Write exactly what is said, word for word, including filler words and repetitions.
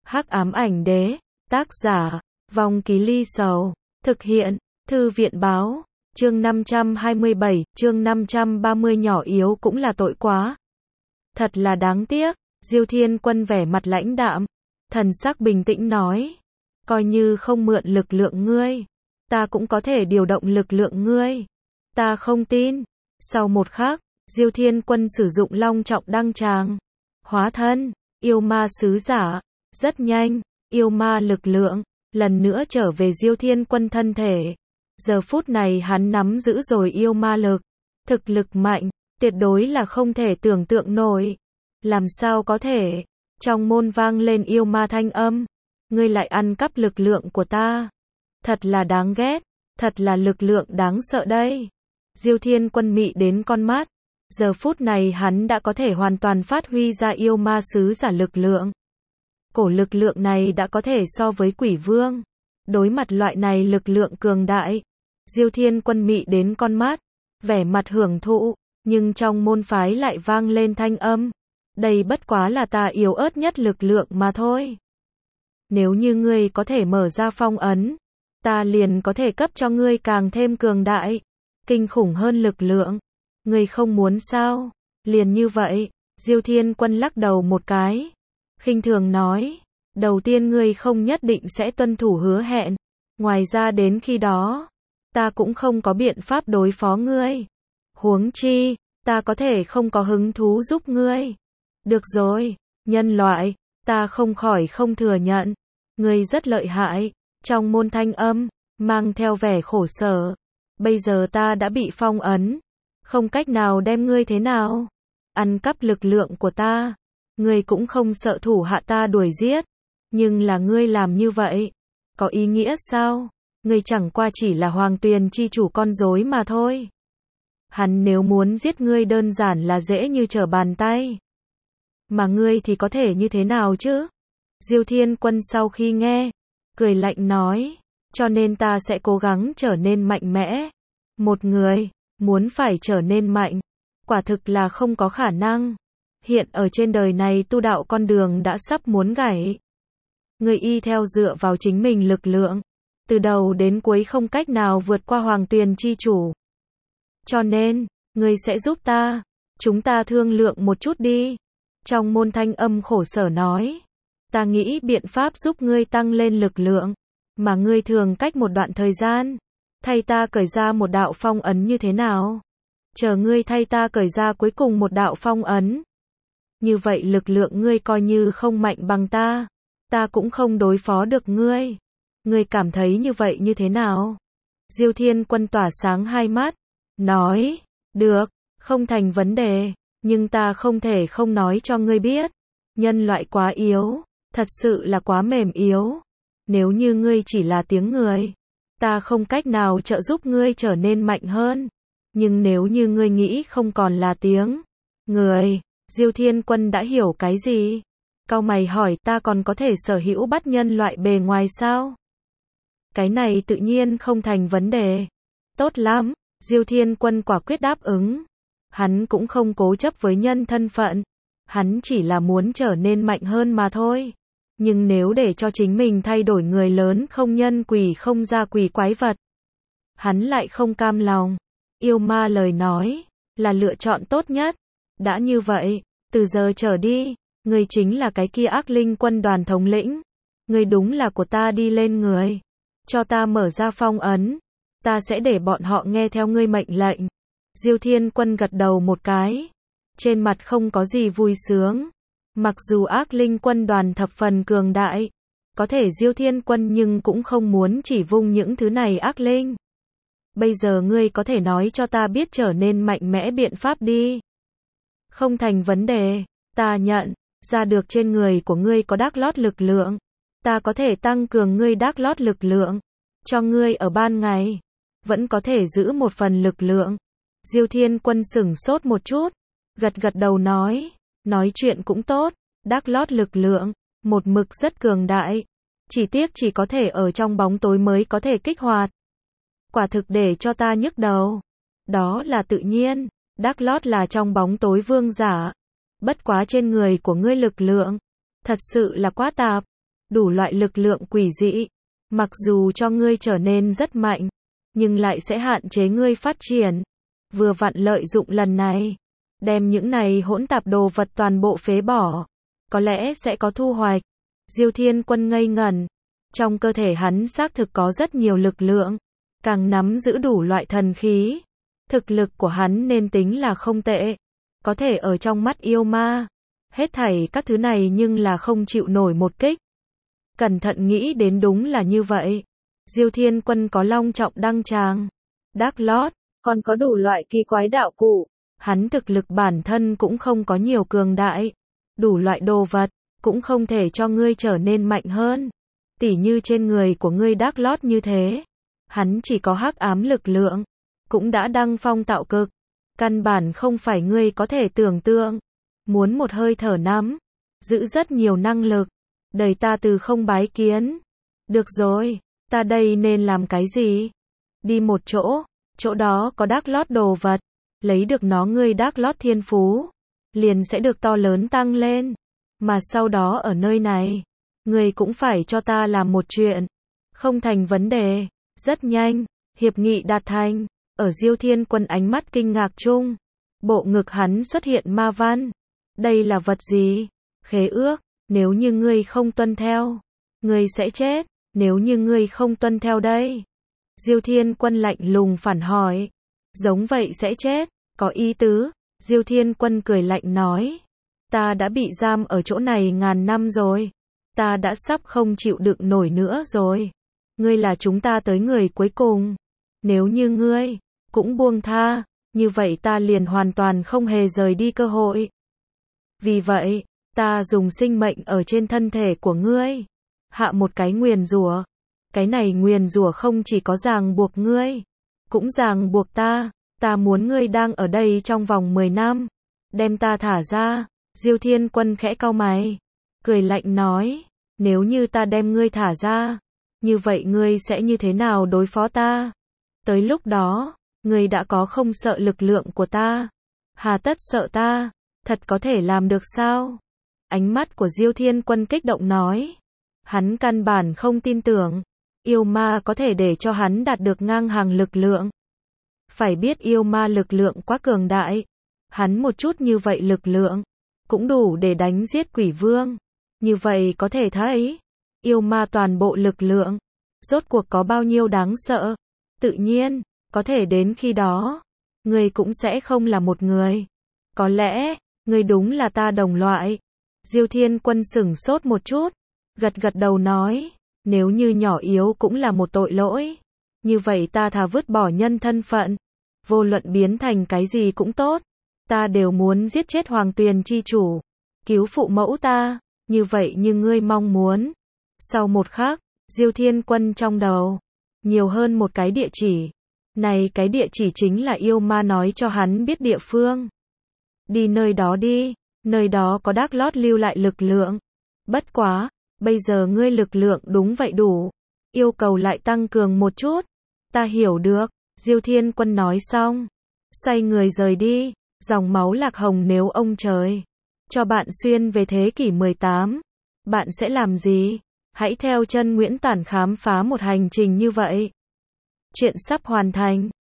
Hắc ám ảnh đế, tác giả, Vong Ký Ly Sầu, thực hiện, Thư viện báo, chương năm trăm hai mươi bảy, chương năm trăm ba mươi nhỏ yếu cũng là tội quá. Thật là đáng tiếc, Diêu Thiên Quân vẻ mặt lãnh đạm, thần sắc bình tĩnh nói, coi như không mượn lực lượng ngươi, ta cũng có thể điều động lực lượng ngươi. Ta không tin. Sau một khắc, Diêu Thiên Quân sử dụng long trọng đăng tràng, hóa thân, yêu ma sứ giả. Rất nhanh, yêu ma lực lượng, lần nữa trở về Diêu Thiên Quân thân thể. Giờ phút này hắn nắm giữ rồi yêu ma lực. Thực lực mạnh, tuyệt đối là không thể tưởng tượng nổi. Làm sao có thể? Trong môn vang lên yêu ma thanh âm. Ngươi lại ăn cắp lực lượng của ta. Thật là đáng ghét, thật là lực lượng đáng sợ đây. Diêu Thiên Quân mị đến con mắt. Giờ phút này hắn đã có thể hoàn toàn phát huy ra yêu ma sứ giả lực lượng. Cổ lực lượng này đã có thể so với quỷ vương. Đối mặt loại này lực lượng cường đại, Diêu Thiên Quân mị đến con mắt, vẻ mặt hưởng thụ, nhưng trong môn phái lại vang lên thanh âm. Đây bất quá là ta yếu ớt nhất lực lượng mà thôi. Nếu như ngươi có thể mở ra phong ấn, ta liền có thể cấp cho ngươi càng thêm cường đại, kinh khủng hơn lực lượng. Ngươi không muốn sao? Liền như vậy, Diêu Thiên Quân lắc đầu một cái, khinh thường nói, đầu tiên ngươi không nhất định sẽ tuân thủ hứa hẹn, ngoài ra đến khi đó, ta cũng không có biện pháp đối phó ngươi. Huống chi, ta có thể không có hứng thú giúp ngươi. Được rồi, nhân loại, ta không khỏi không thừa nhận, ngươi rất lợi hại. Trong môn thanh âm, mang theo vẻ khổ sở, bây giờ ta đã bị phong ấn, không cách nào đem ngươi thế nào. Ăn cắp lực lượng của ta, ngươi cũng không sợ thủ hạ ta đuổi giết, nhưng là ngươi làm như vậy, có ý nghĩa sao? Ngươi chẳng qua chỉ là Hoàng Tuyền chi chủ con rối mà thôi. Hắn nếu muốn giết ngươi đơn giản là dễ như trở bàn tay. Mà ngươi thì có thể như thế nào chứ? Diêu Thiên Quân sau khi nghe, cười lạnh nói, cho nên ta sẽ cố gắng trở nên mạnh mẽ. Một người, muốn phải trở nên mạnh, quả thực là không có khả năng. Hiện ở trên đời này tu đạo con đường đã sắp muốn gãy. Người y theo dựa vào chính mình lực lượng, từ đầu đến cuối không cách nào vượt qua Hoàng Tuyền chi chủ. Cho nên, ngươi sẽ giúp ta, chúng ta thương lượng một chút đi. Trong môn thanh âm khổ sở nói, ta nghĩ biện pháp giúp ngươi tăng lên lực lượng, mà ngươi thường cách một đoạn thời gian, thay ta cởi ra một đạo phong ấn như thế nào? Chờ ngươi thay ta cởi ra cuối cùng một đạo phong ấn. Như vậy lực lượng ngươi coi như không mạnh bằng ta, ta cũng không đối phó được ngươi. Ngươi cảm thấy như vậy như thế nào? Diêu Thiên Quân tỏa sáng hai mắt, nói, được, không thành vấn đề, nhưng ta không thể không nói cho ngươi biết. Nhân loại quá yếu, thật sự là quá mềm yếu. Nếu như ngươi chỉ là tiếng người, ta không cách nào trợ giúp ngươi trở nên mạnh hơn. Nhưng nếu như ngươi nghĩ không còn là tiếng người, Diêu Thiên Quân đã hiểu cái gì? Cau mày hỏi, ta còn có thể sở hữu bắt nhân loại bề ngoài sao? Cái này tự nhiên không thành vấn đề. Tốt lắm, Diêu Thiên Quân quả quyết đáp ứng. Hắn cũng không cố chấp với nhân thân phận, hắn chỉ là muốn trở nên mạnh hơn mà thôi. Nhưng nếu để cho chính mình thay đổi người lớn không nhân quỷ không ra quỷ quái vật, hắn lại không cam lòng. Yêu ma lời nói, là lựa chọn tốt nhất. Đã như vậy, từ giờ trở đi, ngươi chính là cái kia ác linh quân đoàn thống lĩnh. Ngươi đúng là của ta đi lên người. Cho ta mở ra phong ấn. Ta sẽ để bọn họ nghe theo ngươi mệnh lệnh. Diêu Thiên Quân gật đầu một cái. Trên mặt không có gì vui sướng. Mặc dù ác linh quân đoàn thập phần cường đại, có thể Diêu Thiên Quân nhưng cũng không muốn chỉ vung những thứ này ác linh. Bây giờ ngươi có thể nói cho ta biết trở nên mạnh mẽ biện pháp đi. Không thành vấn đề, ta nhận ra được trên người của ngươi có đắc lót lực lượng. Ta có thể tăng cường ngươi đắc lót lực lượng, cho ngươi ở ban ngày, vẫn có thể giữ một phần lực lượng. Diêu Thiên Quân sửng sốt một chút, gật gật đầu nói, nói chuyện cũng tốt, đắc lót lực lượng, một mực rất cường đại. Chỉ tiếc chỉ có thể ở trong bóng tối mới có thể kích hoạt. Quả thực để cho ta nhức đầu. Đó là tự nhiên, đắc lót là trong bóng tối vương giả. Bất quá trên người của ngươi lực lượng, thật sự là quá tạp. đủ loại lực lượng quỷ dị, mặc dù cho ngươi trở nên rất mạnh, nhưng lại sẽ hạn chế ngươi phát triển. Vừa vặn lợi dụng lần này, đem những này hỗn tạp đồ vật toàn bộ phế bỏ, có lẽ sẽ có thu hoạch. Diêu Thiên Quân ngây ngẩn, trong cơ thể hắn xác thực có rất nhiều lực lượng, càng nắm giữ đủ loại thần khí. Thực lực của hắn nên tính là không tệ, có thể ở trong mắt yêu ma, hết thảy các thứ này nhưng là không chịu nổi một kích. Cẩn thận nghĩ đến đúng là như vậy. Diêu Thiên Quân có long trọng đăng tràng, Dark Lord, còn có đủ loại kỳ quái đạo cụ. Hắn thực lực bản thân cũng không có nhiều cường đại, đủ loại đồ vật cũng không thể cho ngươi trở nên mạnh hơn. Tỉ như trên người của ngươi Dark Lord như thế, hắn chỉ có hắc ám lực lượng, cũng đã đăng phong tạo cực, căn bản không phải ngươi có thể tưởng tượng. Muốn một hơi thở nắm giữ rất nhiều năng lực, đầy ta từ không bái kiến. Được rồi, ta đây nên làm cái gì? Đi một chỗ, chỗ đó có Dark Lord đồ vật, lấy được nó ngươi Dark Lord thiên phú, liền sẽ được to lớn tăng lên. Mà sau đó ở nơi này, ngươi cũng phải cho ta làm một chuyện. Không thành vấn đề. Rất nhanh, hiệp nghị đạt thành. Ở Diêu Thiên Quân ánh mắt kinh ngạc chung, bộ ngực hắn xuất hiện ma văn. Đây là vật gì? Khế ước, nếu như ngươi không tuân theo, ngươi sẽ chết, nếu như ngươi không tuân theo đây. Diêu Thiên Quân lạnh lùng phản hỏi. Giống vậy sẽ chết, có ý tứ. Diêu Thiên Quân cười lạnh nói. Ta đã bị giam ở chỗ này ngàn năm rồi. Ta đã sắp không chịu đựng nổi nữa rồi. Ngươi là chúng ta tới người cuối cùng. Nếu như ngươi cũng buông tha, như vậy ta liền hoàn toàn không hề rời đi cơ hội. Vì vậy, ta dùng sinh mệnh ở trên thân thể của ngươi, hạ một cái nguyền rủa. Cái này nguyền rủa không chỉ có ràng buộc ngươi, cũng ràng buộc ta. Ta muốn ngươi đang ở đây trong vòng mười năm, đem ta thả ra. Diêu Thiên Quân khẽ cau mày, cười lạnh nói, nếu như ta đem ngươi thả ra, như vậy ngươi sẽ như thế nào đối phó ta? Tới lúc đó, ngươi đã có không sợ lực lượng của ta, hà tất sợ ta, thật có thể làm được sao? Ánh mắt của Diêu Thiên Quân kích động nói, hắn căn bản không tin tưởng, yêu ma có thể để cho hắn đạt được ngang hàng lực lượng. Phải biết yêu ma lực lượng quá cường đại, hắn một chút như vậy lực lượng, cũng đủ để đánh giết quỷ vương. Như vậy có thể thấy, yêu ma toàn bộ lực lượng, rốt cuộc có bao nhiêu đáng sợ. Tự nhiên, có thể đến khi đó, ngươi cũng sẽ không là một người. Có lẽ, ngươi đúng là ta đồng loại. Diêu Thiên Quân sửng sốt một chút, gật gật đầu nói, nếu như nhỏ yếu cũng là một tội lỗi, như vậy ta thà vứt bỏ nhân thân phận, vô luận biến thành cái gì cũng tốt, ta đều muốn giết chết Hoàng Tuyền chi chủ, cứu phụ mẫu ta, như vậy như ngươi mong muốn. Sau một khắc, Diêu Thiên Quân trong đầu nhiều hơn một cái địa chỉ. Này cái địa chỉ chính là yêu ma nói cho hắn biết địa phương. Đi nơi đó đi, nơi đó có Dark Lord lưu lại lực lượng. Bất quá, bây giờ ngươi lực lượng đúng vậy đủ, yêu cầu lại tăng cường một chút. Ta hiểu được. Diêu Thiên Quân nói xong, xoay người rời đi. Dòng máu lạc hồng, nếu ông trời cho bạn xuyên về thế kỷ mười tám, bạn sẽ làm gì? Hãy theo chân Nguyễn Tản khám phá một hành trình như vậy. Chuyện sắp hoàn thành.